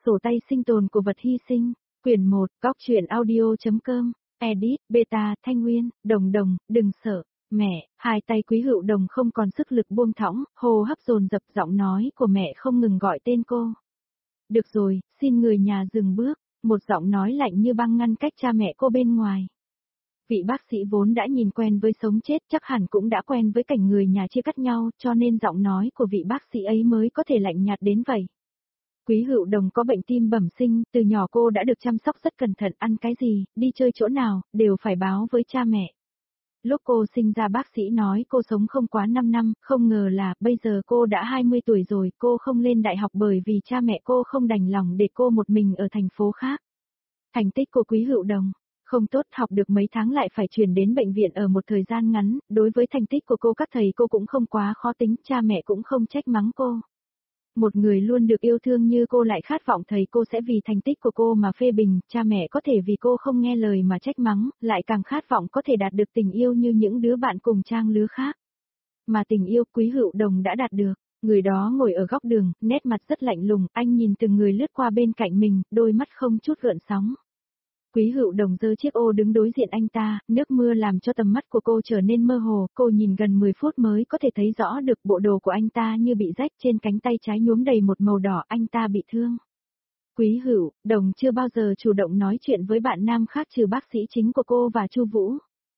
sổ tay sinh tồn của vật hy sinh. Quyển 1, Góc truyện audio.com, edit, beta, Thanh Nguyên, Đồng Đồng, đừng sợ. Mẹ, hai tay Quý Hựu Đồng không còn sức lực buông thõng, hô hấp dồn dập, giọng nói của mẹ không ngừng gọi tên cô. Được rồi, xin người nhà dừng bước, một giọng nói lạnh như băng ngăn cách cha mẹ cô bên ngoài. Vị bác sĩ vốn đã nhìn quen với sống chết chắc hẳn cũng đã quen với cảnh người nhà chia cắt nhau, cho nên giọng nói của vị bác sĩ ấy mới có thể lạnh nhạt đến vậy. Quý Hựu Đồng có bệnh tim bẩm sinh, từ nhỏ cô đã được chăm sóc rất cẩn thận, ăn cái gì, đi chơi chỗ nào, đều phải báo với cha mẹ. Lúc cô sinh ra bác sĩ nói cô sống không quá 5 năm, không ngờ là bây giờ cô đã 20 tuổi rồi, cô không lên đại học bởi vì cha mẹ cô không đành lòng để cô một mình ở thành phố khác. Thành tích của Quý Hựu Đồng không tốt, học được mấy tháng lại phải chuyển đến bệnh viện ở một thời gian ngắn, đối với thành tích của cô các thầy cô cũng không quá khó tính, cha mẹ cũng không trách mắng cô. Một người luôn được yêu thương như cô lại khát vọng thầy cô sẽ vì thành tích của cô mà phê bình, cha mẹ có thể vì cô không nghe lời mà trách mắng, lại càng khát vọng có thể đạt được tình yêu như những đứa bạn cùng trang lứa khác. Mà tình yêu Quý Hựu Đồng đã đạt được, người đó ngồi ở góc đường, nét mặt rất lạnh lùng, anh nhìn từng người lướt qua bên cạnh mình, đôi mắt không chút gợn sóng. Quý Hựu Đồng giơ chiếc ô đứng đối diện anh ta, nước mưa làm cho tầm mắt của cô trở nên mơ hồ, cô nhìn gần 10 phút mới có thể thấy rõ được bộ đồ của anh ta như bị rách, trên cánh tay trái nhuốm đầy một màu đỏ, anh ta bị thương. Quý Hựu Đồng chưa bao giờ chủ động nói chuyện với bạn nam khác trừ bác sĩ chính của cô và Chu Vũ.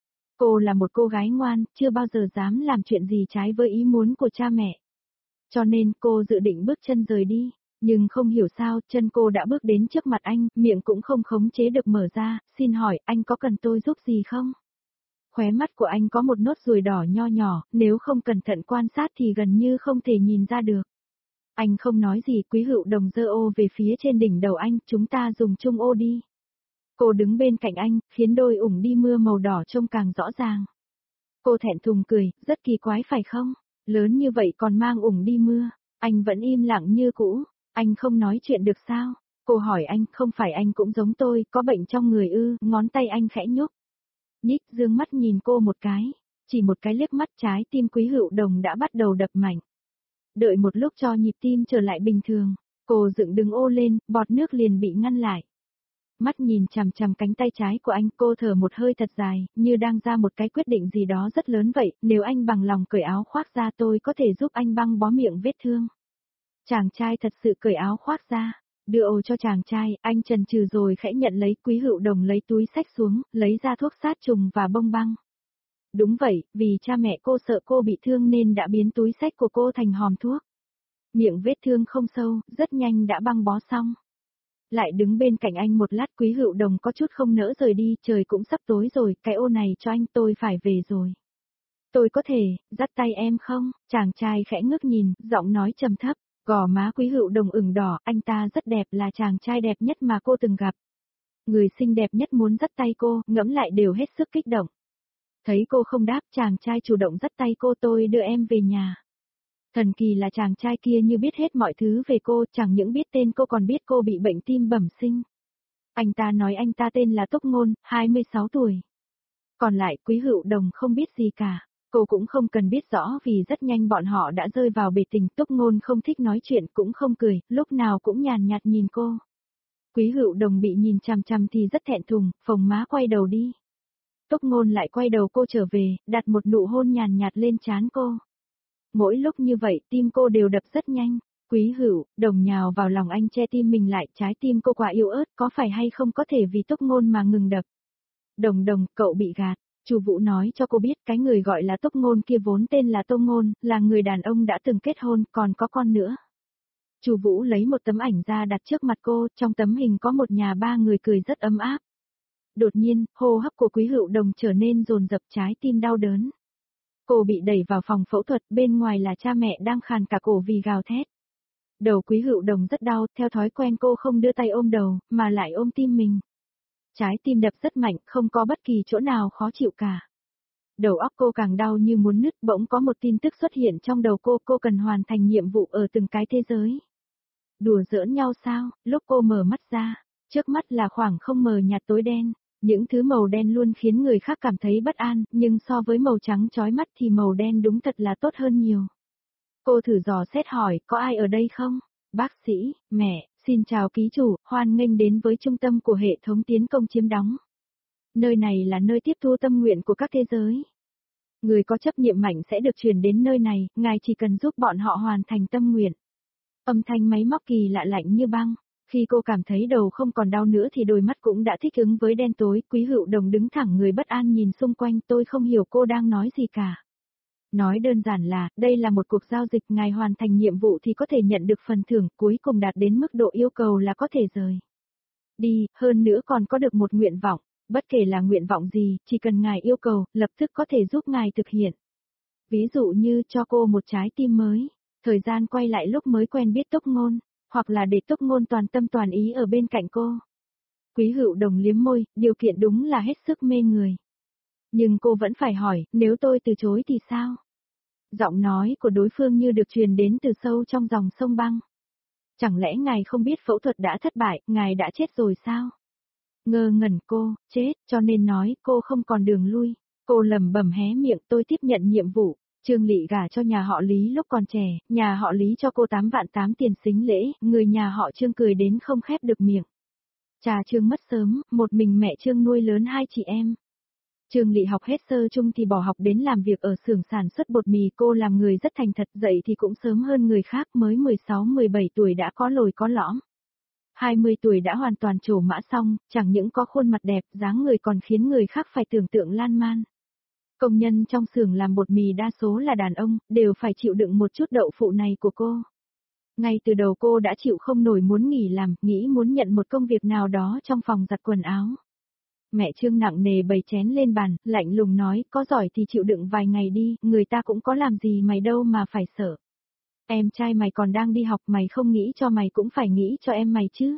Cô là một cô gái ngoan, chưa bao giờ dám làm chuyện gì trái với ý muốn của cha mẹ. Cho nên cô dự định bước chân rời đi. Nhưng không hiểu sao, chân cô đã bước đến trước mặt anh, miệng cũng không khống chế được mở ra, xin hỏi, anh có cần tôi giúp gì không? Khóe mắt của anh có một nốt ruồi đỏ nho nhỏ, nếu không cẩn thận quan sát thì gần như không thể nhìn ra được. Anh không nói gì, Quý Hựu Đồng giơ ô về phía trên đỉnh đầu anh, chúng ta dùng chung ô đi. Cô đứng bên cạnh anh, khiến đôi ủng đi mưa màu đỏ trông càng rõ ràng. Cô thẹn thùng cười, rất kỳ quái phải không? Lớn như vậy còn mang ủng đi mưa, anh vẫn im lặng như cũ. Anh không nói chuyện được sao? Cô hỏi anh, không phải anh cũng giống tôi, có bệnh trong người ư? Ngón tay anh khẽ nhúc nhích, dương mắt nhìn cô một cái. Chỉ một cái liếc mắt, trái tim Quý Hựu Đồng đã bắt đầu đập mạnh. Đợi một lúc cho nhịp tim trở lại bình thường, cô dựng đứng ô lên, bọt nước liền bị ngăn lại. Mắt nhìn chằm chằm cánh tay trái của anh, cô thở một hơi thật dài, như đang ra một cái quyết định gì đó rất lớn vậy, nếu anh bằng lòng cởi áo khoác ra tôi có thể giúp anh băng bó miệng vết thương. Chàng trai thật sự cởi áo khoác ra, đưa ô cho chàng trai, anh chần chừ rồi khẽ nhận lấy. Quý Hựu Đồng lấy túi xách xuống, lấy ra thuốc sát trùng và bông băng. Đúng vậy, vì cha mẹ cô sợ cô bị thương nên đã biến túi xách của cô thành hòm thuốc. Miệng vết thương không sâu, rất nhanh đã băng bó xong. Lại đứng bên cạnh anh một lát, Quý Hựu Đồng có chút không nỡ rời đi, trời cũng sắp tối rồi, cái ô này cho anh, tôi phải về rồi. Tôi có thể, dắt tay em không? Chàng trai khẽ ngước nhìn, giọng nói trầm thấp. Gò má Quý Hựu Đồng ửng đỏ, anh ta rất đẹp, là chàng trai đẹp nhất mà cô từng gặp. Người xinh đẹp nhất muốn dắt tay cô, ngẫm lại đều hết sức kích động. Thấy cô không đáp, chàng trai chủ động dắt tay cô, tôi đưa em về nhà. Thần kỳ là chàng trai kia như biết hết mọi thứ về cô, chẳng những biết tên cô còn biết cô bị bệnh tim bẩm sinh. Anh ta nói anh ta tên là Túc Ngôn, 26 tuổi. Còn lại Quý Hựu Đồng không biết gì cả. Cô cũng không cần biết rõ vì rất nhanh bọn họ đã rơi vào bể tình. Túc Ngôn không thích nói chuyện cũng không cười, lúc nào cũng nhàn nhạt nhìn cô. Quý Hựu Đồng bị nhìn chằm chằm thì rất thẹn thùng, phồng má quay đầu đi. Túc Ngôn lại quay đầu cô trở về, đặt một nụ hôn nhàn nhạt lên trán cô. Mỗi lúc như vậy tim cô đều đập rất nhanh. Quý Hựu Đồng nhào vào lòng anh che tim mình lại, trái tim cô quá yếu ớt, có phải hay không có thể vì Túc Ngôn mà ngừng đập. Đồng Đồng, cậu bị gạt. Chu Vũ nói cho cô biết cái người gọi là Túc Ngôn kia vốn tên là Tô Ngôn, là người đàn ông đã từng kết hôn, còn có con nữa. Chu Vũ lấy một tấm ảnh ra đặt trước mặt cô, trong tấm hình có một nhà ba người cười rất ấm áp. Đột nhiên, hô hấp của Quý Hựu Đồng trở nên dồn dập, trái tim đau đớn. Cô bị đẩy vào phòng phẫu thuật, bên ngoài là cha mẹ đang khàn cả cổ vì gào thét. Đầu Quý Hựu Đồng rất đau, theo thói quen cô không đưa tay ôm đầu, mà lại ôm tim mình. Trái tim đập rất mạnh, không có bất kỳ chỗ nào khó chịu cả. Đầu óc cô càng đau như muốn nứt, bỗng có một tin tức xuất hiện trong đầu cô cần hoàn thành nhiệm vụ ở từng cái thế giới. Đùa giỡn nhau sao? Lúc cô mở mắt ra, trước mắt là khoảng không mờ nhạt tối đen. Những thứ màu đen luôn khiến người khác cảm thấy bất an, nhưng so với màu trắng chói mắt thì màu đen đúng thật là tốt hơn nhiều. Cô thử dò xét hỏi, có ai ở đây không? Bác sĩ, mẹ, Xin chào ký chủ, hoan nghênh đến với trung tâm của hệ thống tiến công chiếm đóng. Nơi này là nơi tiếp thu tâm nguyện của các thế giới. Người có chấp niệm mạnh sẽ được truyền đến nơi này, ngài chỉ cần giúp bọn họ hoàn thành tâm nguyện. Âm thanh máy móc kỳ lạ lạnh như băng. Khi cô cảm thấy đầu không còn đau nữa thì đôi mắt cũng đã thích ứng với đen tối. Quý Hựu Đồng đứng thẳng người bất an nhìn xung quanh, tôi không hiểu cô đang nói gì cả. Nói đơn giản là, đây là một cuộc giao dịch, ngài hoàn thành nhiệm vụ thì có thể nhận được phần thưởng, cuối cùng đạt đến mức độ yêu cầu là có thể rời đi, hơn nữa còn có được một nguyện vọng, bất kể là nguyện vọng gì, chỉ cần ngài yêu cầu, lập tức có thể giúp ngài thực hiện. Ví dụ như cho cô một trái tim mới, thời gian quay lại lúc mới quen biết Túc Ngôn, hoặc là để Túc Ngôn toàn tâm toàn ý ở bên cạnh cô. Quý Hựu Đồng liếm môi, điều kiện đúng là hết sức mê người. Nhưng cô vẫn phải hỏi, nếu tôi từ chối thì sao? Giọng nói của đối phương như được truyền đến từ sâu trong dòng sông băng. Chẳng lẽ ngài không biết phẫu thuật đã thất bại, ngài đã chết rồi sao? Ngơ ngẩn cô, chết, cho nên nói cô không còn đường lui. Cô lẩm bẩm hé miệng, tôi tiếp nhận nhiệm vụ. Trương Lị gả cho nhà họ Lý lúc còn trẻ, nhà họ Lý cho cô 8 vạn 8 tiền sính lễ, người nhà họ Trương cười đến không khép được miệng. Cha Trương mất sớm, một mình mẹ Trương nuôi lớn 2 chị em. Trương Lị học hết sơ chung thì bỏ học đến làm việc ở xưởng sản xuất bột mì, cô làm người rất thành thật, dậy thì cũng sớm hơn người khác, mới 16-17 tuổi đã có lồi có lõm. 20 tuổi đã hoàn toàn trổ mã xong, chẳng những có khuôn mặt đẹp, dáng người còn khiến người khác phải tưởng tượng lan man. Công nhân trong xưởng làm bột mì đa số là đàn ông, đều phải chịu đựng một chút đậu phụ này của cô. Ngay từ đầu cô đã chịu không nổi muốn nghỉ làm, nghĩ muốn nhận một công việc nào đó trong phòng giặt quần áo. Mẹ Trương nặng nề bày chén lên bàn, lạnh lùng nói, có giỏi thì chịu đựng vài ngày đi, người ta cũng có làm gì mày đâu mà phải sợ. Em trai mày còn đang đi học, mày không nghĩ cho mày cũng phải nghĩ cho em mày chứ.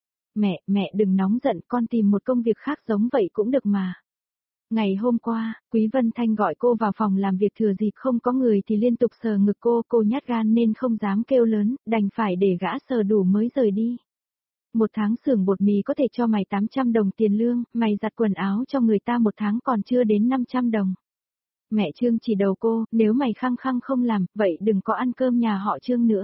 Mẹ đừng nóng giận, con tìm một công việc khác giống vậy cũng được mà. Ngày hôm qua, Quý Vân Thanh gọi cô vào phòng làm việc, thừa dịp không có người thì liên tục sờ ngực cô nhát gan nên không dám kêu lớn, đành phải để gã sờ đủ mới rời đi. Một tháng xưởng bột mì có thể cho mày 800 đồng tiền lương, mày giặt quần áo cho người ta một tháng còn chưa đến 500 đồng. Mẹ Trương chỉ đầu cô, nếu mày khăng khăng không làm, vậy đừng có ăn cơm nhà họ Trương nữa.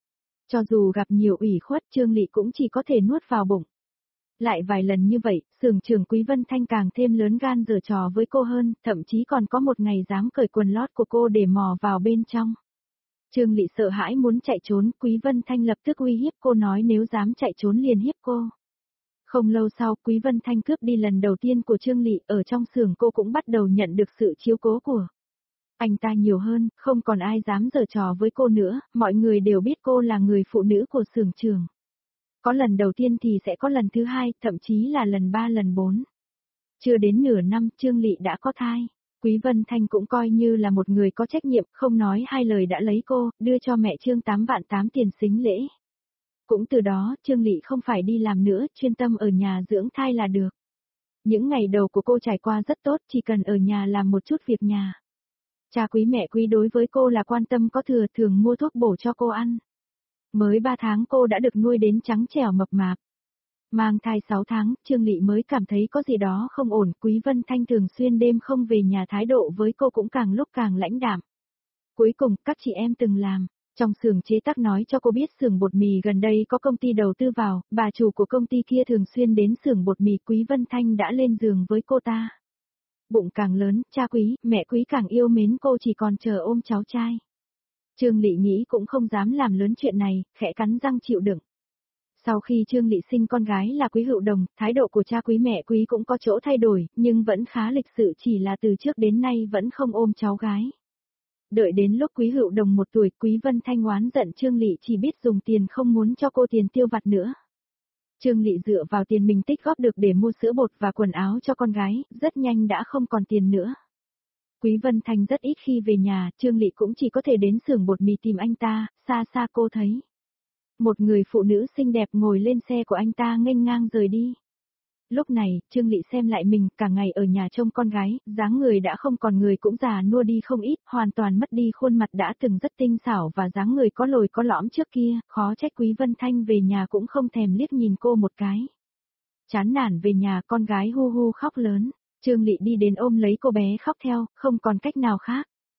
Cho dù gặp nhiều ủy khuất, Trương Lị cũng chỉ có thể nuốt vào bụng. Lại vài lần như vậy, xưởng trưởng Quý Vân Thanh càng thêm lớn gan giở trò với cô hơn, thậm chí còn có một ngày dám cởi quần lót của cô để mò vào bên trong. Trương Lị sợ hãi muốn chạy trốn, Quý Vân Thanh lập tức uy hiếp cô, nói nếu dám chạy trốn liền hiếp cô. Không lâu sau, Quý Vân Thanh cướp đi lần đầu tiên của Trương Lị, ở trong xưởng cô cũng bắt đầu nhận được sự chiếu cố của anh ta nhiều hơn, không còn ai dám giở trò với cô nữa, mọi người đều biết cô là người phụ nữ của xưởng trưởng. Có lần đầu tiên thì sẽ có lần thứ hai, thậm chí là lần 3 lần 4. Chưa đến nửa năm, Trương Lị đã có thai. Quý Vân Thanh cũng coi như là một người có trách nhiệm, không nói hai lời đã lấy cô, đưa cho mẹ Trương 8 vạn 8 tiền sính lễ. Cũng từ đó, Trương Lị không phải đi làm nữa, chuyên tâm ở nhà dưỡng thai là được. Những ngày đầu của cô trải qua rất tốt, chỉ cần ở nhà làm một chút việc nhà. Cha Quý mẹ Quý đối với cô là quan tâm có thừa, thường mua thuốc bổ cho cô ăn. Mới 3 tháng cô đã được nuôi đến trắng trẻo mập mạp. Mang thai 6 tháng, Trương Lị mới cảm thấy có gì đó không ổn, Quý Vân Thanh thường xuyên đêm không về nhà, thái độ với cô cũng càng lúc càng lãnh đạm. Cuối cùng, các chị em từng làm trong xưởng chế tác nói cho cô biết xưởng bột mì gần đây có công ty đầu tư vào, bà chủ của công ty kia thường xuyên đến xưởng bột mì, Quý Vân Thanh đã lên giường với cô ta. Bụng càng lớn, cha Quý, mẹ Quý càng yêu mến cô, chỉ còn chờ ôm cháu trai. Trương Lị nghĩ cũng không dám làm lớn chuyện này, khẽ cắn răng chịu đựng. Sau khi Trương Lị sinh con gái là Quý Hựu Đồng, thái độ của cha Quý mẹ Quý cũng có chỗ thay đổi, nhưng vẫn khá lịch sự, chỉ là từ trước đến nay vẫn không ôm cháu gái. Đợi đến lúc Quý Hựu Đồng 1 tuổi, Quý Vân Thanh oán giận Trương Lị chỉ biết dùng tiền, không muốn cho cô tiền tiêu vặt nữa. Trương Lị dựa vào tiền mình tích góp được để mua sữa bột và quần áo cho con gái, rất nhanh đã không còn tiền nữa. Quý Vân Thanh rất ít khi về nhà, Trương Lị cũng chỉ có thể đến xưởng bột mì tìm anh ta, xa xa cô thấy một người phụ nữ xinh đẹp ngồi lên xe của anh ta nghênh ngang rời đi. Lúc này, Trương Lị xem lại mình, cả ngày ở nhà trông con gái, dáng người đã không còn, người cũng già nua đi không ít, hoàn toàn mất đi khuôn mặt đã từng rất tinh xảo và dáng người có lồi có lõm trước kia, khó trách Quý Vân Thanh về nhà cũng không thèm liếc nhìn cô một cái. Chán nản về nhà, con gái hu hu khóc lớn, Trương Lị đi đến ôm lấy cô bé khóc theo, không còn cách nào khác.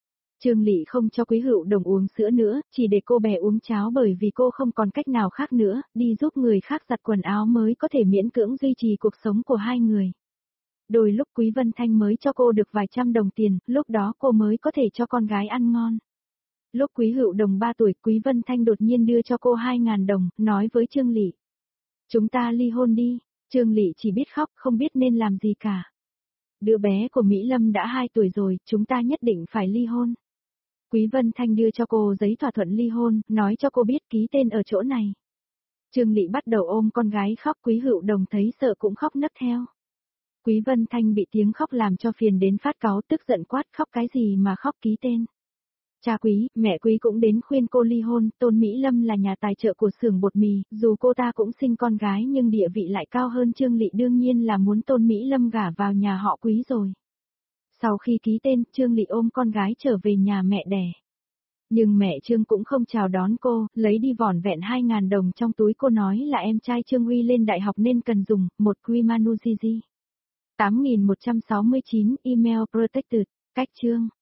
Trương Lị không cho Quý Hữu Đồng uống sữa nữa, chỉ để cô bé uống cháo bởi vì cô không còn cách nào khác nữa, đi giúp người khác giặt quần áo mới có thể miễn cưỡng duy trì cuộc sống của hai người. Đôi lúc Quý Vân Thanh mới cho cô được vài trăm đồng tiền, lúc đó cô mới có thể cho con gái ăn ngon. Lúc Quý Hữu Đồng 3 tuổi, Quý Vân Thanh đột nhiên đưa cho cô 2.000 đồng, nói với Trương Lị. Chúng ta ly hôn đi. Trương Lị chỉ biết khóc, không biết nên làm gì cả. Đứa bé của Mỹ Lâm đã 2 tuổi rồi, chúng ta nhất định phải ly hôn. Quý Vân Thanh đưa cho cô giấy thỏa thuận ly hôn, nói cho cô biết ký tên ở chỗ này. Trương Lị bắt đầu ôm con gái khóc, Quý Hữu Đồng thấy sợ cũng khóc nấc theo. Quý Vân Thanh bị tiếng khóc làm cho phiền đến phát cáu, tức giận quát, khóc cái gì mà khóc, ký tên. Cha Quý, mẹ Quý cũng đến khuyên cô ly hôn, Tôn Mỹ Lâm là nhà tài trợ của xưởng bột mì, dù cô ta cũng sinh con gái nhưng địa vị lại cao hơn Trương Lị, đương nhiên là muốn Tôn Mỹ Lâm gả vào nhà họ Quý rồi. Sau khi ký tên, Trương Lị ôm con gái trở về nhà mẹ đẻ. Nhưng mẹ Trương cũng không chào đón cô, lấy đi vỏn vẹn 2.000 đồng trong túi, cô nói là em trai Trương Huy lên đại học nên cần dùng, một Quy Manujiji. 8169, email protected, cách Trương.